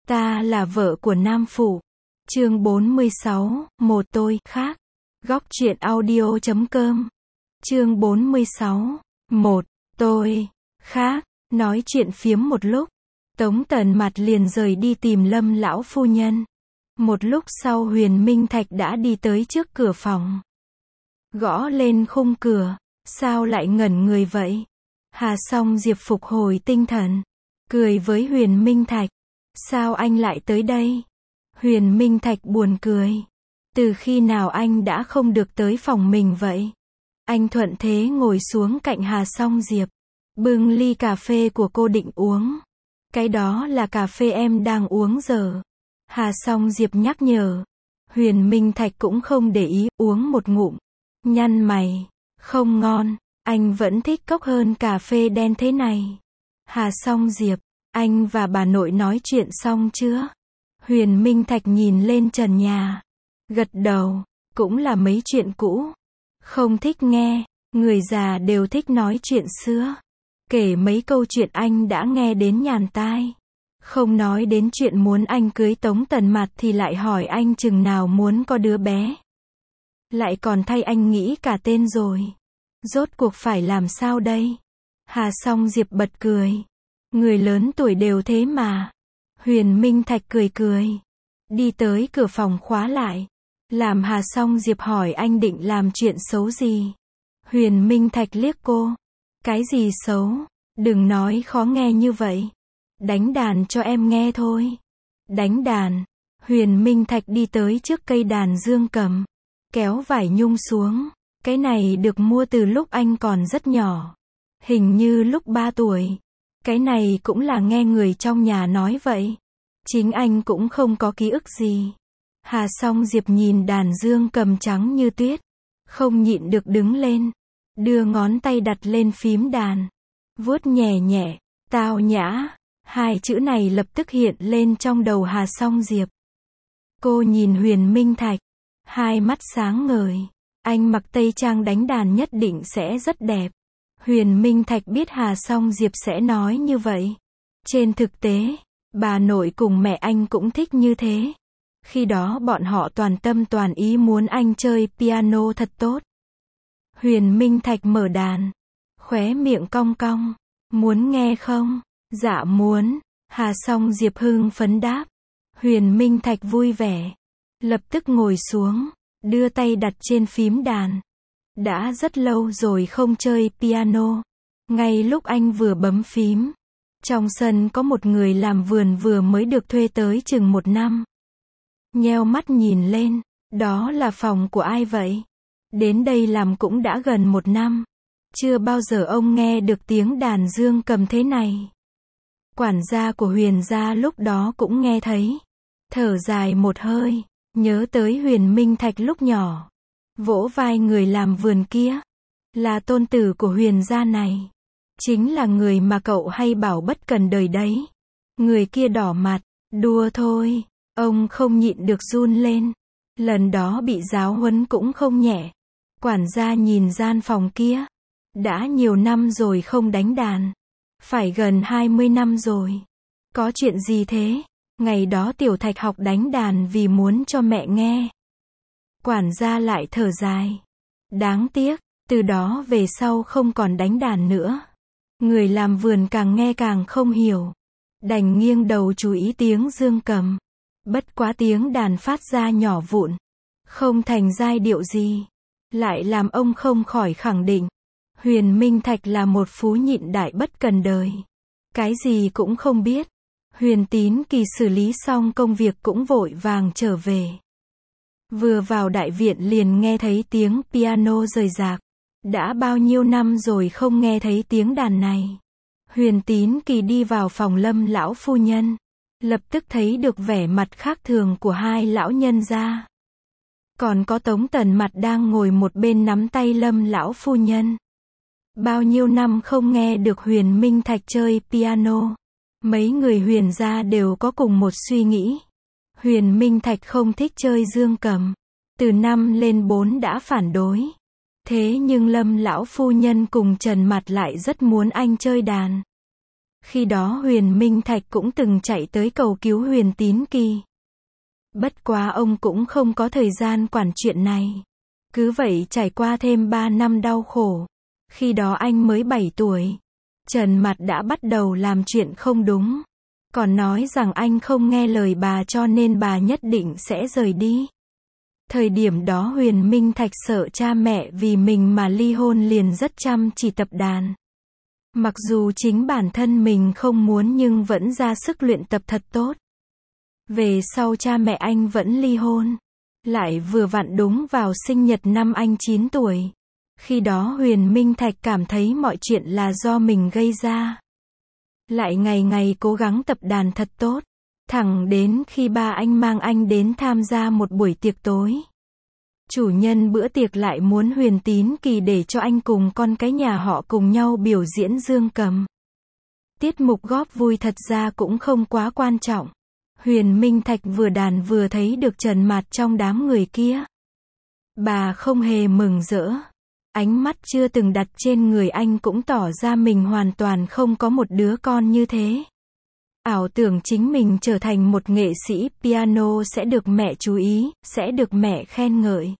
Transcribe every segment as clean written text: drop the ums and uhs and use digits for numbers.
Ta là vợ của Nam Phụ. Chương 46, một tôi khác. Góc truyện audio.com. Chương 46, một tôi khác. Nói chuyện phiếm một lúc, Tống Tần Mặt liền rời đi tìm Lâm lão phu nhân. Một lúc sau Huyền Minh Thạch đã đi tới trước cửa phòng. Gõ lên khung cửa. Sao lại ngẩn người vậy? Hà Song Diệp phục hồi tinh thần, cười với Huyền Minh Thạch. Sao anh lại tới đây? Huyền Minh Thạch buồn cười. Từ khi nào anh đã không được tới phòng mình vậy? Anh thuận thế ngồi xuống cạnh Hà Song Diệp, bưng ly cà phê của cô định uống. Cái đó là cà phê em đang uống giờ. Hà Song Diệp nhắc nhở. Huyền Minh Thạch cũng không để ý, uống một ngụm. Nhăn mày. Không ngon, anh vẫn thích cốc hơn cà phê đen thế này. Hà Song Diệp, anh và bà nội nói chuyện xong chưa? Huyền Minh Thạch nhìn lên trần nhà. Gật đầu, cũng là mấy chuyện cũ. Không thích nghe, người già đều thích nói chuyện xưa. Kể mấy câu chuyện anh đã nghe đến nhàn tai. Không nói đến chuyện muốn anh cưới Tống Tần Mặt thì lại hỏi anh chừng nào muốn có đứa bé. Lại còn thay anh nghĩ cả tên rồi. Rốt cuộc phải làm sao đây? Hà Song Diệp bật cười. Người lớn tuổi đều thế mà. Huyền Minh Thạch cười cười. Đi tới cửa phòng khóa lại. Làm Hà Song Diệp hỏi anh định làm chuyện xấu gì? Huyền Minh Thạch liếc cô. Cái gì xấu? Đừng nói khó nghe như vậy. Đánh đàn cho em nghe thôi. Đánh đàn. Huyền Minh Thạch đi tới trước cây đàn dương cầm. Kéo vải nhung xuống. Cái này được mua từ lúc anh còn rất nhỏ. Hình như lúc 3 tuổi. Cái này cũng là nghe người trong nhà nói vậy. Chính anh cũng không có ký ức gì. Hà Song Diệp nhìn đàn dương cầm trắng như tuyết. Không nhịn được đứng lên. Đưa ngón tay đặt lên phím đàn. Vuốt nhẹ nhẹ. Tao nhã. Hai chữ này lập tức hiện lên trong đầu Hà Song Diệp. Cô nhìn Huyền Minh Thạch. Hai mắt sáng ngời. Anh mặc tây trang đánh đàn nhất định sẽ rất đẹp. Huyền Minh Thạch biết Hà Song Diệp sẽ nói như vậy. Trên thực tế, bà nội cùng mẹ anh cũng thích như thế. Khi đó bọn họ toàn tâm toàn ý muốn anh chơi piano thật tốt. Huyền Minh Thạch mở đàn. Khóe miệng cong cong. Muốn nghe không? Dạ muốn. Hà Song Diệp hưng phấn đáp. Huyền Minh Thạch vui vẻ. Lập tức ngồi xuống. Đưa tay đặt trên phím đàn. Đã rất lâu rồi không chơi piano. Ngay lúc anh vừa bấm phím, trong sân có một người làm vườn vừa mới được thuê tới chừng 1 năm. Nheo mắt nhìn lên, đó là phòng của ai vậy? Đến đây làm cũng đã gần 1 năm. Chưa bao giờ ông nghe được tiếng đàn dương cầm thế này. Quản gia của Huyền gia lúc đó cũng nghe thấy. Thở dài một hơi. Nhớ tới Huyền Minh Thạch lúc nhỏ. Vỗ vai người làm vườn kia. Là tôn tử của Huyền gia này. Chính là người mà cậu hay bảo bất cần đời đấy. Người kia đỏ mặt. Đùa thôi. Ông không nhịn được run lên. Lần đó bị giáo huấn cũng không nhẹ. Quản gia nhìn gian phòng kia. Đã nhiều năm rồi không đánh đàn. Phải gần 20 năm rồi. Có chuyện gì thế? Ngày đó Tiểu Thạch học đánh đàn vì muốn cho mẹ nghe. Quản gia lại thở dài. Đáng tiếc, từ đó về sau không còn đánh đàn nữa. Người làm vườn càng nghe càng không hiểu. Đành nghiêng đầu chú ý tiếng dương cầm. Bất quá tiếng đàn phát ra nhỏ vụn. Không thành giai điệu gì. Lại làm ông không khỏi khẳng định. Huyền Minh Thạch là một phú nhịn đại bất cần đời. Cái gì cũng không biết. Huyền Tín Kỳ xử lý xong công việc cũng vội vàng trở về. Vừa vào đại viện liền nghe thấy tiếng piano rời rạc. Đã bao nhiêu năm rồi không nghe thấy tiếng đàn này. Huyền Tín Kỳ đi vào phòng Lâm lão phu nhân. Lập tức thấy được vẻ mặt khác thường của hai lão nhân gia. Còn có Tống Tần Mặt đang ngồi một bên nắm tay Lâm lão phu nhân. Bao nhiêu năm không nghe được Huyền Minh Thạch chơi piano. Mấy người Huyền gia đều có cùng một suy nghĩ. Huyền Minh Thạch không thích chơi dương cầm. Từ 5 lên 4 đã phản đối. Thế nhưng Lâm lão phu nhân cùng Trần Mặt lại rất muốn anh chơi đàn. Khi đó Huyền Minh Thạch cũng từng chạy tới cầu cứu Huyền Tín Kỳ. Bất quá ông cũng không có thời gian quản chuyện này. Cứ vậy trải qua thêm 3 năm đau khổ. Khi đó anh mới 7 tuổi. Trần Mạt đã bắt đầu làm chuyện không đúng. Còn nói rằng anh không nghe lời bà cho nên bà nhất định sẽ rời đi. Thời điểm đó Huyền Minh Thạch sợ cha mẹ vì mình mà ly hôn liền rất chăm chỉ tập đàn. Mặc dù chính bản thân mình không muốn nhưng vẫn ra sức luyện tập thật tốt. Về sau cha mẹ anh vẫn ly hôn. Lại vừa vặn đúng vào sinh nhật năm anh 9 tuổi. Khi đó Huyền Minh Thạch cảm thấy mọi chuyện là do mình gây ra. Lại ngày ngày cố gắng tập đàn thật tốt. Thẳng đến khi ba anh mang anh đến tham gia một buổi tiệc tối. Chủ nhân bữa tiệc lại muốn Huyền Tín Kỳ để cho anh cùng con cái nhà họ cùng nhau biểu diễn dương cầm. Tiết mục góp vui thật ra cũng không quá quan trọng. Huyền Minh Thạch vừa đàn vừa thấy được Trần Mạt trong đám người kia. Bà không hề mừng rỡ. Ánh mắt chưa từng đặt trên người anh cũng tỏ ra mình hoàn toàn không có một đứa con như thế. Ảo tưởng chính mình trở thành một nghệ sĩ piano sẽ được mẹ chú ý, sẽ được mẹ khen ngợi.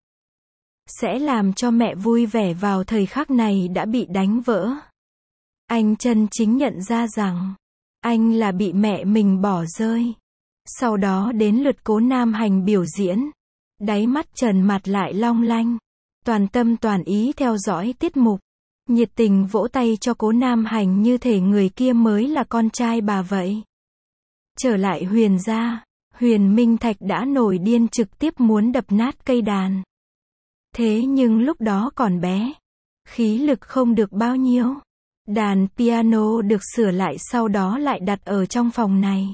Sẽ làm cho mẹ vui vẻ vào thời khắc này đã bị đánh vỡ. Anh chân chính nhận ra rằng, anh là bị mẹ mình bỏ rơi. Sau đó đến lượt Cố Nam Hành biểu diễn. Đáy mắt Trần Mạt lại long lanh. Toàn tâm toàn ý theo dõi tiết mục. Nhiệt tình vỗ tay cho Cố Nam Hành như thể người kia mới là con trai bà vậy. Trở lại Huyền gia, Huyền Minh Thạch đã nổi điên trực tiếp muốn đập nát cây đàn. Thế nhưng lúc đó còn bé, khí lực không được bao nhiêu. Đàn piano được sửa lại sau đó lại đặt ở trong phòng này.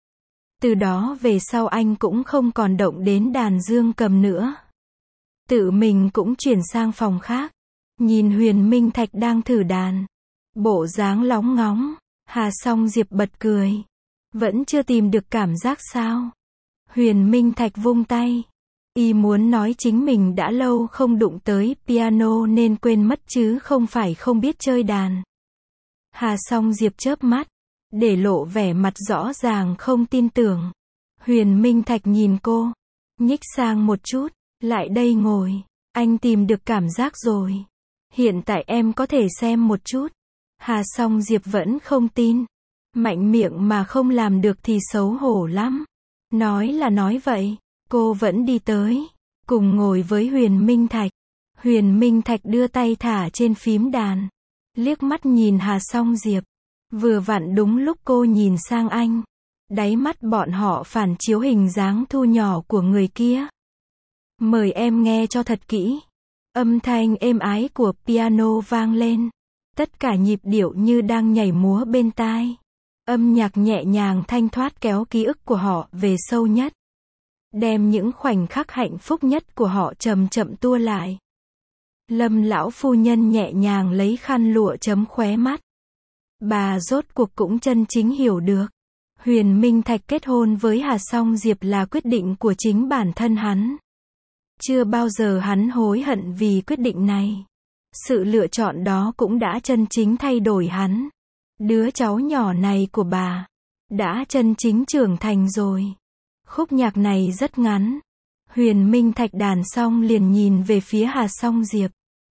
Từ đó về sau anh cũng không còn động đến đàn dương cầm nữa. Tự mình cũng chuyển sang phòng khác. Nhìn Huyền Minh Thạch đang thử đàn. Bộ dáng lóng ngóng. Hà Song Diệp bật cười. Vẫn chưa tìm được cảm giác sao? Huyền Minh Thạch vung tay. Y muốn nói chính mình đã lâu không đụng tới piano nên quên mất chứ không phải không biết chơi đàn. Hà Song Diệp chớp mắt. Để lộ vẻ mặt rõ ràng không tin tưởng. Huyền Minh Thạch nhìn cô. Nhích sang một chút. Lại đây ngồi. Anh tìm được cảm giác rồi. Hiện tại em có thể xem một chút. Hà Song Diệp vẫn không tin. Mạnh miệng mà không làm được thì xấu hổ lắm. Nói là nói vậy. Cô vẫn đi tới. Cùng ngồi với Huyền Minh Thạch. Huyền Minh Thạch đưa tay thả trên phím đàn. Liếc mắt nhìn Hà Song Diệp. Vừa vặn đúng lúc cô nhìn sang anh. Đáy mắt bọn họ phản chiếu hình dáng thu nhỏ của người kia. Mời em nghe cho thật kỹ. Âm thanh êm ái của piano vang lên. Tất cả nhịp điệu như đang nhảy múa bên tai. Âm nhạc nhẹ nhàng thanh thoát kéo ký ức của họ về sâu nhất. Đem những khoảnh khắc hạnh phúc nhất của họ chậm chậm tua lại. Lâm lão phu nhân nhẹ nhàng lấy khăn lụa chấm khóe mắt. Bà rốt cuộc cũng chân chính hiểu được. Huyền Minh Thạch kết hôn với Hà Song Diệp là quyết định của chính bản thân hắn. Chưa bao giờ hắn hối hận vì quyết định này. Sự lựa chọn đó cũng đã chân chính thay đổi hắn. Đứa cháu nhỏ này của bà đã chân chính trưởng thành rồi. Khúc nhạc này rất ngắn. Huyền Minh Thạch đàn xong liền nhìn về phía Hà Song Diệp.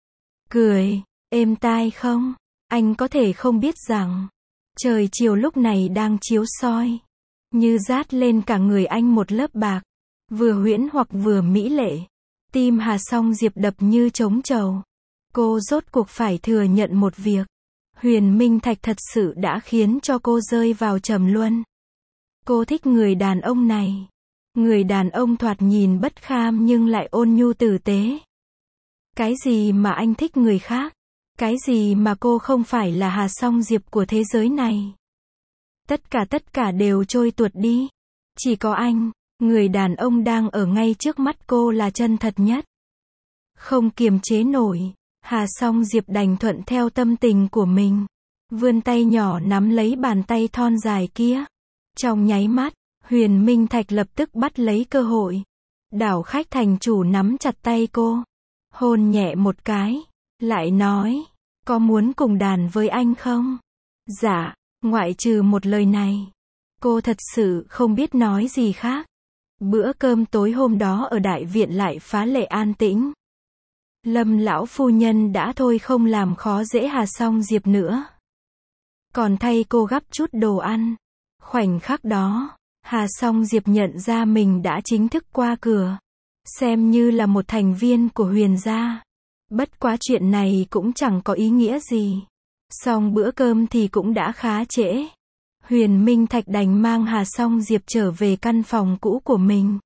Cười, êm tai không? Anh có thể không biết rằng trời chiều lúc này đang chiếu soi. Như dát lên cả người anh một lớp bạc. Vừa huyễn hoặc vừa mỹ lệ. Tim Hà Song Diệp đập như trống trầu. Cô rốt cuộc phải thừa nhận một việc. Huyền Minh Thạch thật sự đã khiến cho cô rơi vào trầm luân. Cô thích người đàn ông này. Người đàn ông thoạt nhìn bất kham nhưng lại ôn nhu tử tế. Cái gì mà anh thích người khác? Cái gì mà cô không phải là Hà Song Diệp của thế giới này? Tất cả đều trôi tuột đi. Chỉ có anh, người đàn ông đang ở ngay trước mắt cô là chân thật nhất. Không kiềm chế nổi, Hà Song Diệp đành thuận theo tâm tình của mình. Vươn tay nhỏ nắm lấy bàn tay thon dài kia. Trong nháy mắt, Huyền Minh Thạch lập tức bắt lấy cơ hội. Đảo khách thành chủ nắm chặt tay cô. Hôn nhẹ một cái. Lại nói, có muốn cùng đàn với anh không? Dạ. Ngoại trừ một lời này, cô thật sự không biết nói gì khác. Bữa cơm tối hôm đó ở đại viện lại phá lệ an tĩnh. Lâm lão phu nhân đã thôi không làm khó dễ Hà Song Diệp nữa. Còn thay cô gắp chút đồ ăn. Khoảnh khắc đó, Hà Song Diệp nhận ra mình đã chính thức qua cửa. Xem như là một thành viên của Huyền gia. Bất quá chuyện này cũng chẳng có ý nghĩa gì. Xong bữa cơm thì cũng đã khá trễ. Huyền Minh Thạch đành mang Hà Song Diệp trở về căn phòng cũ của mình.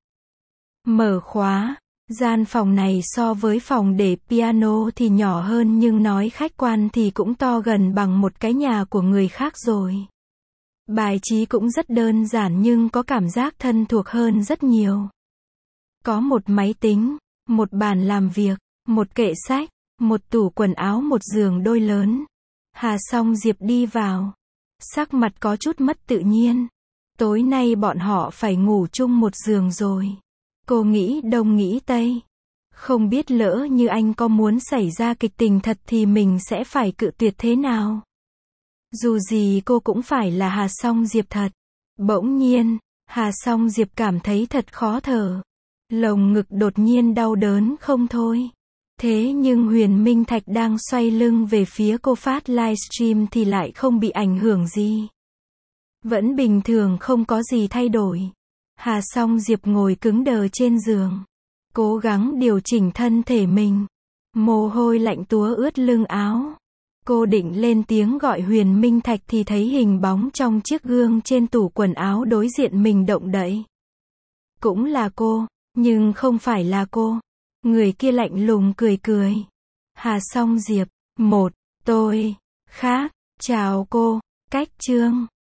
Mở khóa. Gian phòng này so với phòng để piano thì nhỏ hơn nhưng nói khách quan thì cũng to gần bằng một cái nhà của người khác rồi. Bài trí cũng rất đơn giản nhưng có cảm giác thân thuộc hơn rất nhiều. Có một máy tính, một bàn làm việc, một kệ sách, một tủ quần áo, một giường đôi lớn. Hà Song Diệp đi vào. Sắc mặt có chút mất tự nhiên. Tối nay bọn họ phải ngủ chung một giường rồi. Cô nghĩ đông nghĩ tây. Không biết lỡ như anh có muốn xảy ra kịch tình thật thì mình sẽ phải cự tuyệt thế nào. Dù gì cô cũng phải là Hà Song Diệp thật. Bỗng nhiên, Hà Song Diệp cảm thấy thật khó thở. Lồng ngực đột nhiên đau đớn không thôi. Thế nhưng Huyền Minh Thạch đang xoay lưng về phía cô phát livestream thì lại không bị ảnh hưởng gì. Vẫn bình thường, không có gì thay đổi. Hà Song Diệp ngồi cứng đờ trên giường. Cố gắng điều chỉnh thân thể mình. Mồ hôi lạnh túa ướt lưng áo. Cô định lên tiếng gọi Huyền Minh Thạch thì thấy hình bóng trong chiếc gương trên tủ quần áo đối diện mình động đậy. Cũng là cô, nhưng không phải là cô. Người kia lạnh lùng cười cười. Hà Song Diệp, một, tôi, khác, chào cô, cách chương.